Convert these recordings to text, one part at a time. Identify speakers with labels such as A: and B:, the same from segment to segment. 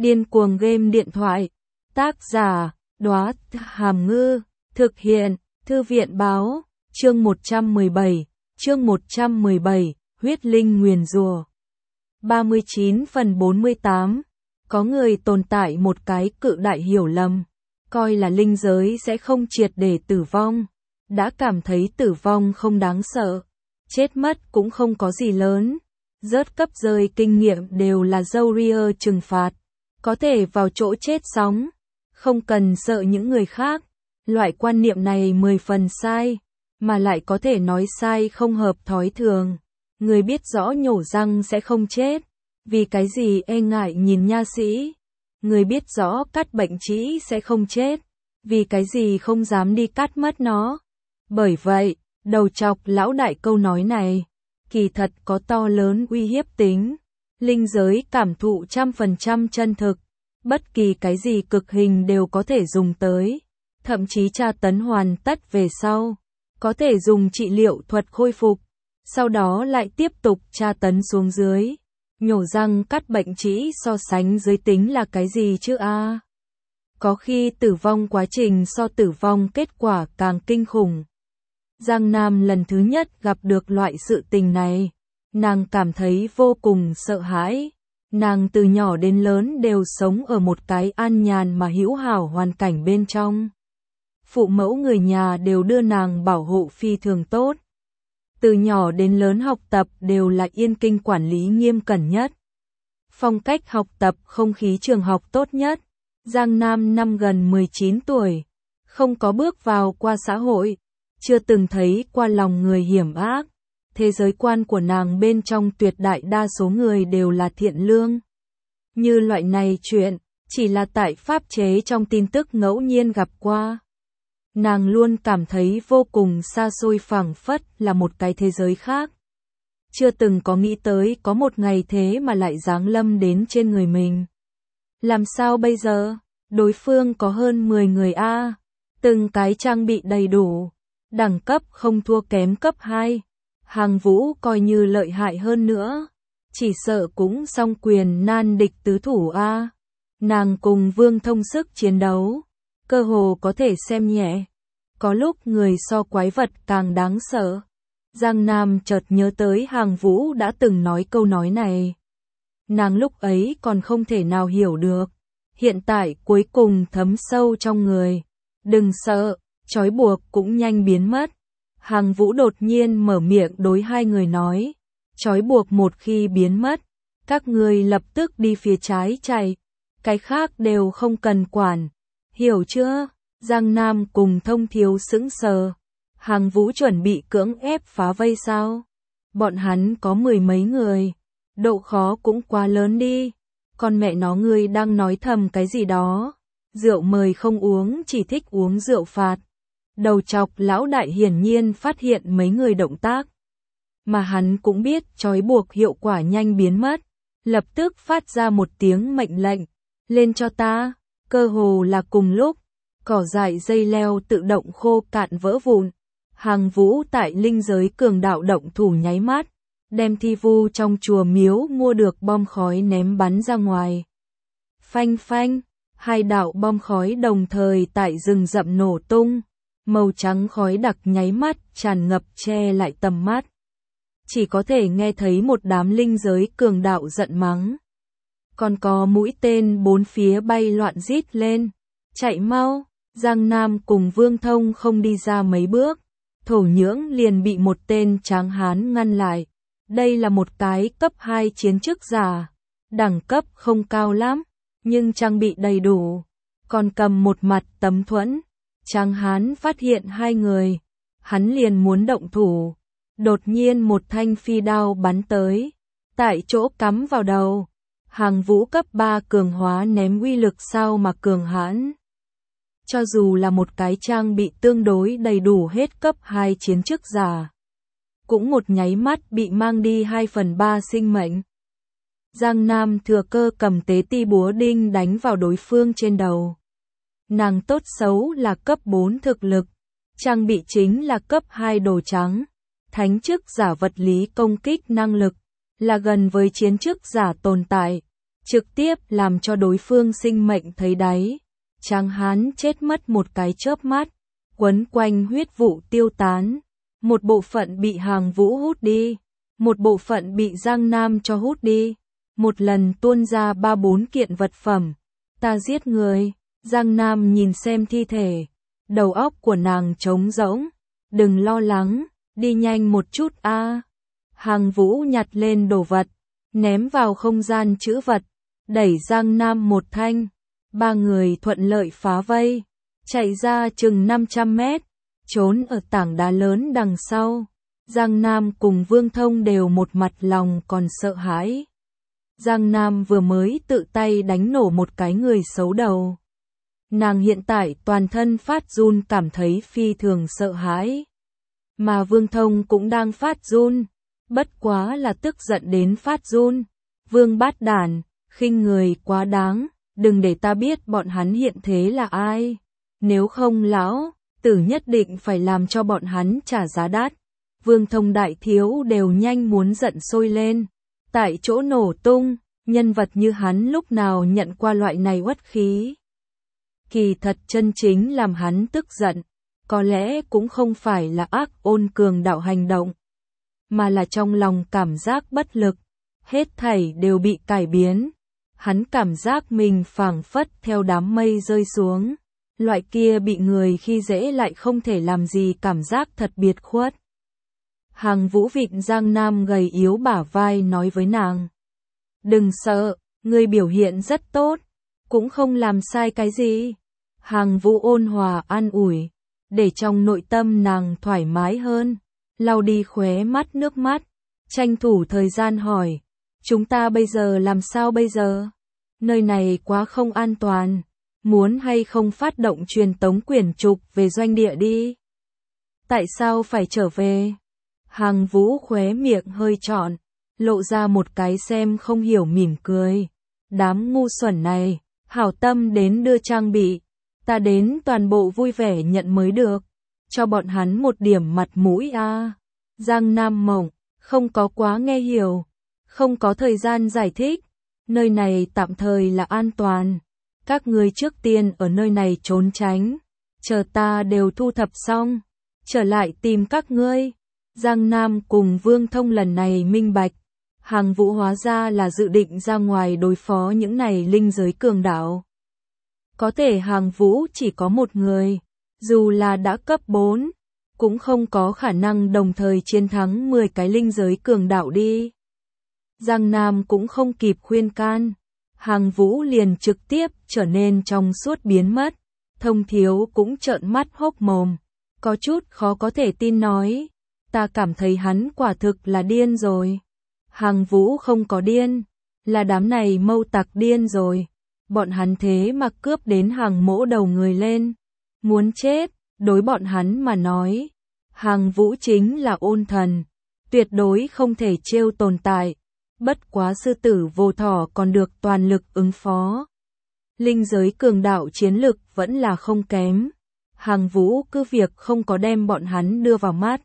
A: Điên cuồng game điện thoại. Tác giả, Đóa Hàm Ngư. Thực hiện, Thư viện báo. Chương 117, huyết linh nguyền rủa. 39/48. Có người tồn tại một cái cự đại hiểu lầm, coi là linh giới sẽ không triệt để tử vong, đã cảm thấy tử vong không đáng sợ, chết mất cũng không có gì lớn, rớt cấp rơi kinh nghiệm đều là dâu ria trừng phạt, có thể vào chỗ chết sóng, không cần sợ những người khác. Loại quan niệm này 10 phần sai, mà lại có thể nói sai không hợp thói thường. Người biết rõ nhổ răng sẽ không chết, vì cái gì e ngại nhìn nha sĩ. Người biết rõ cắt bệnh trĩ sẽ không chết, vì cái gì không dám đi cắt mất nó. Bởi vậy, đầu chọc lão đại câu nói này, kỳ thật có to lớn uy hiếp tính. Linh giới cảm thụ 100% chân thực, bất kỳ cái gì cực hình đều có thể dùng tới. Thậm chí tra tấn hoàn tất về sau, có thể dùng trị liệu thuật khôi phục, sau đó lại tiếp tục tra tấn xuống dưới. Nhổ răng cắt bệnh trĩ so sánh giới tính là cái gì chứ a? Có khi tử vong quá trình so tử vong kết quả càng kinh khủng. Giang Nam lần thứ nhất gặp được loại sự tình này, nàng cảm thấy vô cùng sợ hãi. Nàng từ nhỏ đến lớn đều sống ở một cái an nhàn mà hữu hảo hoàn cảnh bên trong. Phụ mẫu người nhà đều đưa nàng bảo hộ phi thường tốt. Từ nhỏ đến lớn học tập đều là yên kinh quản lý nghiêm cẩn nhất. Phong cách học tập không khí trường học tốt nhất. Giang Nam năm gần 19 tuổi, không có bước vào qua xã hội, chưa từng thấy qua lòng người hiểm ác. Thế giới quan của nàng bên trong tuyệt đại đa số người đều là thiện lương. Như loại này chuyện, chỉ là tại pháp chế trong tin tức ngẫu nhiên gặp qua. Nàng luôn cảm thấy vô cùng xa xôi phảng phất là một cái thế giới khác. Chưa từng có nghĩ tới có một ngày thế mà lại giáng lâm đến trên người mình. Làm sao bây giờ? Đối phương có hơn 10 người a, từng cái trang bị đầy đủ, đẳng cấp không thua kém cấp 2. Hàng Vũ coi như lợi hại hơn nữa, chỉ sợ cũng song quyền nan địch tứ thủ a. Nàng cùng Vương Thông sức chiến đấu, cơ hồ có thể xem nhẹ. Có lúc người so quái vật càng đáng sợ. Giang Nam chợt nhớ tới Hàng Vũ đã từng nói câu nói này. Nàng lúc ấy còn không thể nào hiểu được. Hiện tại cuối cùng thấm sâu trong người. Đừng sợ, trói buộc cũng nhanh biến mất. Hàng Vũ đột nhiên mở miệng đối hai người nói. Trói buộc một khi biến mất, các người lập tức đi phía trái chạy. Cái khác đều không cần quản. Hiểu chưa? Giang Nam cùng Thông Thiếu sững sờ. Hàng Vũ chuẩn bị cưỡng ép phá vây sao? Bọn hắn có 10 mấy người. Độ khó cũng quá lớn đi. Con mẹ nó ngươi đang nói thầm cái gì đó. Rượu mời không uống, chỉ thích uống rượu phạt. Đầu chọc lão đại hiển nhiên phát hiện mấy người động tác. Mà hắn cũng biết trói buộc hiệu quả nhanh biến mất. Lập tức phát ra một tiếng mệnh lệnh. Lên cho ta. Cơ hồ là cùng lúc. Cỏ dại dây leo tự động khô cạn vỡ vụn. Hàng Vũ tại linh giới cường đạo động thủ nháy mắt, đem thi vu trong chùa miếu mua được bom khói ném bắn ra ngoài. Phanh phanh, hai đạo bom khói đồng thời tại rừng rậm nổ tung, màu trắng khói đặc nháy mắt tràn ngập che lại tầm mắt. Chỉ có thể nghe thấy một đám linh giới cường đạo giận mắng. Còn có mũi tên bốn phía bay loạn rít lên. Chạy mau! Giang Nam cùng Vương Thông không đi ra mấy bước, Thổ Nhưỡng liền bị một tên tráng hán ngăn lại. Đây là một cái cấp 2 chiến chức giả, đẳng cấp không cao lắm, nhưng trang bị đầy đủ, còn cầm một mặt tấm thuẫn. Tráng hán phát hiện hai người, hắn liền muốn động thủ. Đột nhiên một thanh phi đao bắn tới, tại chỗ cắm vào đầu. Hàng Vũ cấp 3 cường hóa ném uy lực sao mà cường hãn. Cho dù là một cái trang bị tương đối đầy đủ hết cấp 2 chiến chức giả, cũng một nháy mắt bị mang đi 2/3 sinh mệnh. Giang Nam thừa cơ cầm tế ti búa đinh đánh vào đối phương trên đầu. Nàng tốt xấu là cấp 4 thực lực, trang bị chính là cấp 2 đồ trắng, thánh chức giả vật lý công kích năng lực, là gần với chiến chức giả tồn tại. trực tiếp làm cho đối phương sinh mệnh thấy đáy. Tráng hán chết mất một cái chớp mắt, quấn quanh huyết vụ tiêu tán. Một bộ phận bị Hàng Vũ hút đi, một bộ phận bị Giang Nam cho hút đi. Một lần tuôn ra 3-4 kiện vật phẩm. Ta giết người. Giang Nam nhìn xem thi thể. Đầu óc của nàng trống rỗng. Đừng lo lắng, đi nhanh một chút a. Hàng Vũ nhặt lên đồ vật, ném vào không gian trữ vật, đẩy Giang Nam một thanh. 3 người thuận lợi phá vây, chạy ra chừng 500 mét, trốn ở tảng đá lớn đằng sau. Giang Nam cùng Vương Thông đều một mặt lòng còn sợ hãi. Giang Nam vừa mới tự tay đánh nổ một cái người xấu đầu. Nàng hiện tại toàn thân phát run, cảm thấy phi thường sợ hãi. Mà Vương Thông cũng đang phát run, bất quá là tức giận đến phát run. Vương Bát Đản, khinh người quá đáng, đừng để ta biết bọn hắn hiện thế là ai. Nếu không lão tử nhất định phải làm cho bọn hắn trả giá đắt. Vương Thông đại thiếu đều nhanh muốn giận sôi lên. Tại chỗ nổ tung, nhân vật như hắn lúc nào nhận qua loại này uất khí. Kỳ thật chân chính làm hắn tức giận, có lẽ cũng không phải là ác ôn cường đạo hành động, mà là trong lòng cảm giác bất lực, hết thảy đều bị cải biến. Hắn cảm giác mình phảng phất theo đám mây rơi xuống, loại kia bị người khi dễ lại không thể làm gì cảm giác thật biệt khuất. Hàng Vũ vịn Giang Nam gầy yếu bả vai nói với nàng. Đừng sợ, ngươi biểu hiện rất tốt, cũng không làm sai cái gì. Hàng Vũ ôn hòa an ủi, để trong nội tâm nàng thoải mái hơn, lau đi khóe mắt nước mắt, tranh thủ thời gian hỏi. Chúng ta bây giờ làm sao bây giờ? Nơi này quá không an toàn, muốn hay không phát động truyền tống quyển trục về doanh địa đi? Tại sao phải trở về? Hàng Vũ khóe miệng hơi trọn, lộ ra một cái xem không hiểu mỉm cười. Đám ngu xuẩn này, hảo tâm đến đưa trang bị, ta đến toàn bộ vui vẻ nhận mới được, cho bọn hắn một điểm mặt mũi a. Giang Nam mộng, không có quá nghe hiểu, không có thời gian giải thích, nơi này tạm thời là an toàn, các ngươi trước tiên ở nơi này trốn tránh, chờ ta đều thu thập xong, trở lại tìm các ngươi. Giang Nam cùng Vương Thông lần này minh bạch, Hàng Vũ hóa ra là dự định ra ngoài đối phó những này linh giới cường đạo. Có thể Hàng Vũ chỉ có một người, dù là đã cấp 4, cũng không có khả năng đồng thời chiến thắng 10 cái linh giới cường đạo đi. Giang Nam cũng không kịp khuyên can, Hàng Vũ liền trực tiếp trở nên trong suốt biến mất. Thông Thiếu cũng trợn mắt hốc mồm, có chút khó có thể tin nói, ta cảm thấy hắn quả thực là điên rồi. Hàng Vũ không có điên, là đám này mâu tặc điên rồi. Bọn hắn thế mà cướp đến Hàng Mỗ đầu người lên, muốn chết. Đối bọn hắn mà nói, Hàng Vũ chính là ôn thần, tuyệt đối không thể trêu tồn tại. Bất quá sư tử vô thỏ còn được toàn lực ứng phó. Linh giới cường đạo chiến lực vẫn là không kém. Hàng Vũ cứ việc không có đem bọn hắn đưa vào mắt.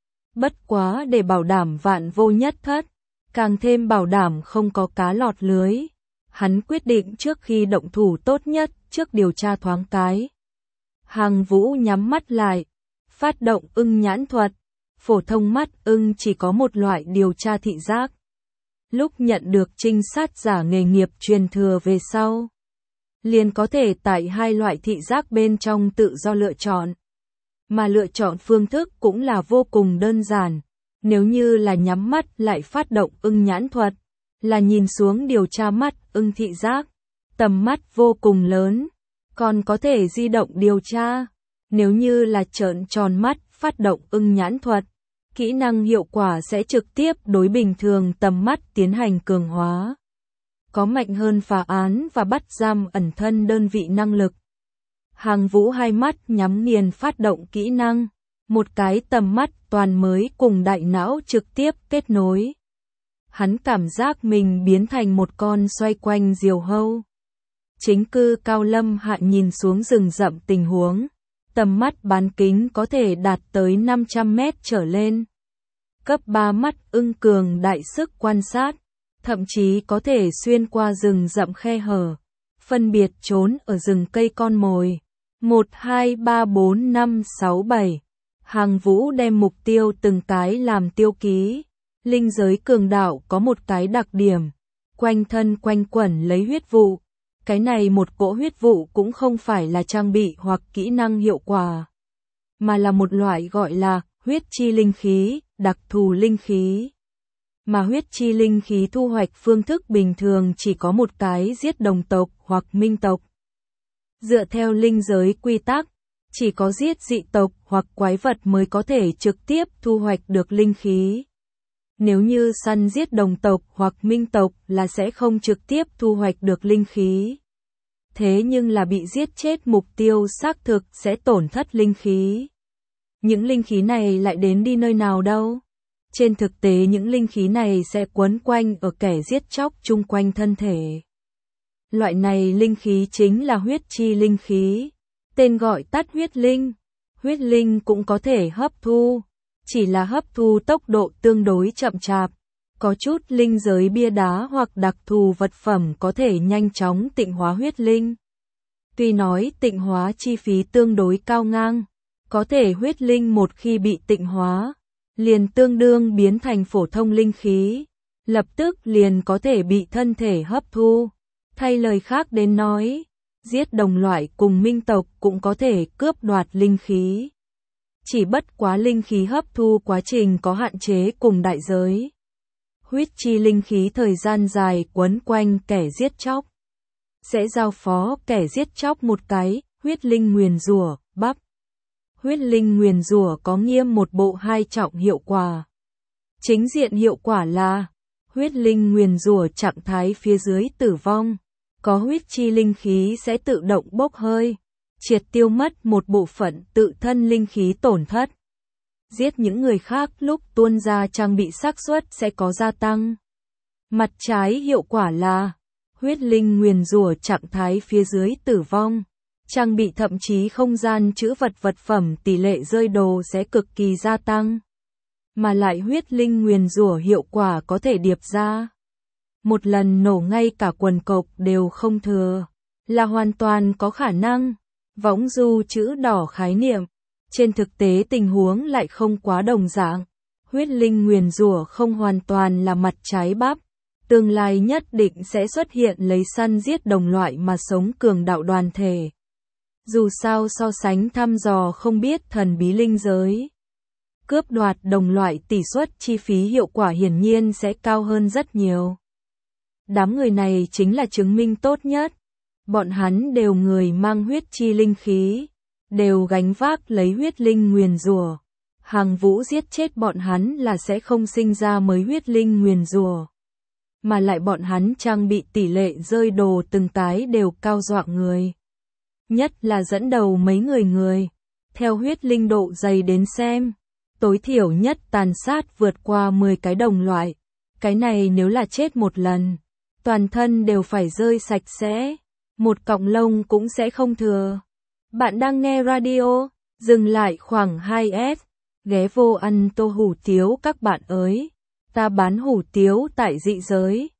A: Bất quá để bảo đảm vạn vô nhất thất, càng thêm bảo đảm không có cá lọt lưới. Hắn quyết định trước khi động thủ tốt nhất trước điều tra thoáng cái. Hàng Vũ nhắm mắt lại, phát động ưng nhãn thuật. Phổ thông mắt ưng chỉ có một loại điều tra thị giác. Lúc nhận được trinh sát giả nghề nghiệp truyền thừa về sau, liền có thể tại hai loại thị giác bên trong tự do lựa chọn. Mà lựa chọn phương thức cũng là vô cùng đơn giản. Nếu như là nhắm mắt lại phát động ưng nhãn thuật, là nhìn xuống điều tra mắt ưng thị giác, tầm mắt vô cùng lớn, còn có thể di động điều tra. Nếu như là trợn tròn mắt phát động ưng nhãn thuật, kỹ năng hiệu quả sẽ trực tiếp đối bình thường tầm mắt tiến hành cường hóa. Có mạnh hơn phá án và bắt giam ẩn thân đơn vị năng lực. Hàng Vũ hai mắt nhắm nghiền phát động kỹ năng, một cái tầm mắt toàn mới cùng đại não trực tiếp kết nối. Hắn cảm giác mình biến thành một con xoay quanh diều hâu. Chính cư Cao Lâm Hạ nhìn xuống rừng rậm tình huống, tầm mắt bán kính có thể đạt tới 500 mét trở lên. Cấp 3 mắt ưng cường đại sức quan sát, thậm chí có thể xuyên qua rừng rậm khe hở, phân biệt trốn ở rừng cây con mồi. 1, 2, 3, 4, 5, 6, 7. Hàng Vũ đem mục tiêu từng cái làm tiêu ký. Linh giới cường đạo có một cái đặc điểm, quanh thân quanh quẩn lấy huyết vụ. Cái này một cỗ huyết vụ cũng không phải là trang bị hoặc kỹ năng hiệu quả, mà là một loại gọi là huyết chi linh khí, đặc thù linh khí. Mà huyết chi linh khí thu hoạch phương thức bình thường chỉ có một cái, giết đồng tộc hoặc minh tộc. Dựa theo linh giới quy tắc, chỉ có giết dị tộc hoặc quái vật mới có thể trực tiếp thu hoạch được linh khí. Nếu như săn giết đồng tộc hoặc minh tộc là sẽ không trực tiếp thu hoạch được linh khí. Thế nhưng là bị giết chết mục tiêu xác thực sẽ tổn thất linh khí. Những linh khí này lại đến đi nơi nào đâu? Trên thực tế những linh khí này sẽ quấn quanh ở kẻ giết chóc chung quanh thân thể. Loại này linh khí chính là huyết chi linh khí, tên gọi tắt huyết linh. Huyết linh cũng có thể hấp thu, chỉ là hấp thu tốc độ tương đối chậm chạp. Có chút linh giới bia đá hoặc đặc thù vật phẩm có thể nhanh chóng tịnh hóa huyết linh. Tuy nói tịnh hóa chi phí tương đối cao ngang, có thể huyết linh một khi bị tịnh hóa, liền tương đương biến thành phổ thông linh khí, lập tức liền có thể bị thân thể hấp thu. Thay lời khác đến nói, giết đồng loại cùng minh tộc cũng có thể cướp đoạt linh khí. Chỉ bất quá linh khí hấp thu quá trình có hạn chế cùng đại giới. Huyết chi linh khí thời gian dài quấn quanh kẻ giết chóc, sẽ giao phó kẻ giết chóc một cái huyết linh nguyền rủa, bắp. Huyết linh nguyền rủa có nghiêm một bộ hai trọng hiệu quả. Chính diện hiệu quả là huyết linh nguyền rủa trạng thái phía dưới tử vong, có huyết chi linh khí sẽ tự động bốc hơi, triệt tiêu mất một bộ phận tự thân linh khí tổn thất. Giết những người khác lúc tuôn ra trang bị xác suất sẽ có gia tăng. Mặt trái hiệu quả là huyết linh nguyền rủa trạng thái phía dưới tử vong, trang bị thậm chí không gian trữ vật vật phẩm tỷ lệ rơi đồ sẽ cực kỳ gia tăng. Mà lại huyết linh nguyền rủa hiệu quả có thể điệp ra. Một lần nổ ngay cả quần cộc đều không thừa, là hoàn toàn có khả năng. Võng du chữ đỏ khái niệm, trên thực tế tình huống lại không quá đồng dạng. Huyết linh nguyền rủa không hoàn toàn là mặt trái bắp, tương lai nhất định sẽ xuất hiện lấy săn giết đồng loại mà sống cường đạo đoàn thể. Dù sao so sánh thăm dò không biết thần bí linh giới, cướp đoạt đồng loại tỷ suất chi phí hiệu quả hiển nhiên sẽ cao hơn rất nhiều. Đám người này chính là chứng minh tốt nhất. Bọn hắn đều người mang huyết chi linh khí, đều gánh vác lấy huyết linh nguyền rủa. Hàng Vũ giết chết bọn hắn là sẽ không sinh ra mới huyết linh nguyền rủa, mà lại bọn hắn trang bị tỷ lệ rơi đồ từng cái đều cao dọa người. Nhất là dẫn đầu mấy người, theo huyết linh độ dày đến xem, tối thiểu nhất tàn sát vượt qua 10 cái đồng loại. Cái này nếu là chết một lần, toàn thân đều phải rơi sạch sẽ, một cọng lông cũng sẽ không thừa. Bạn đang nghe radio, dừng lại khoảng 2S, ghé vô ăn tô hủ tiếu các bạn ơi. Ta bán hủ tiếu tại dị giới.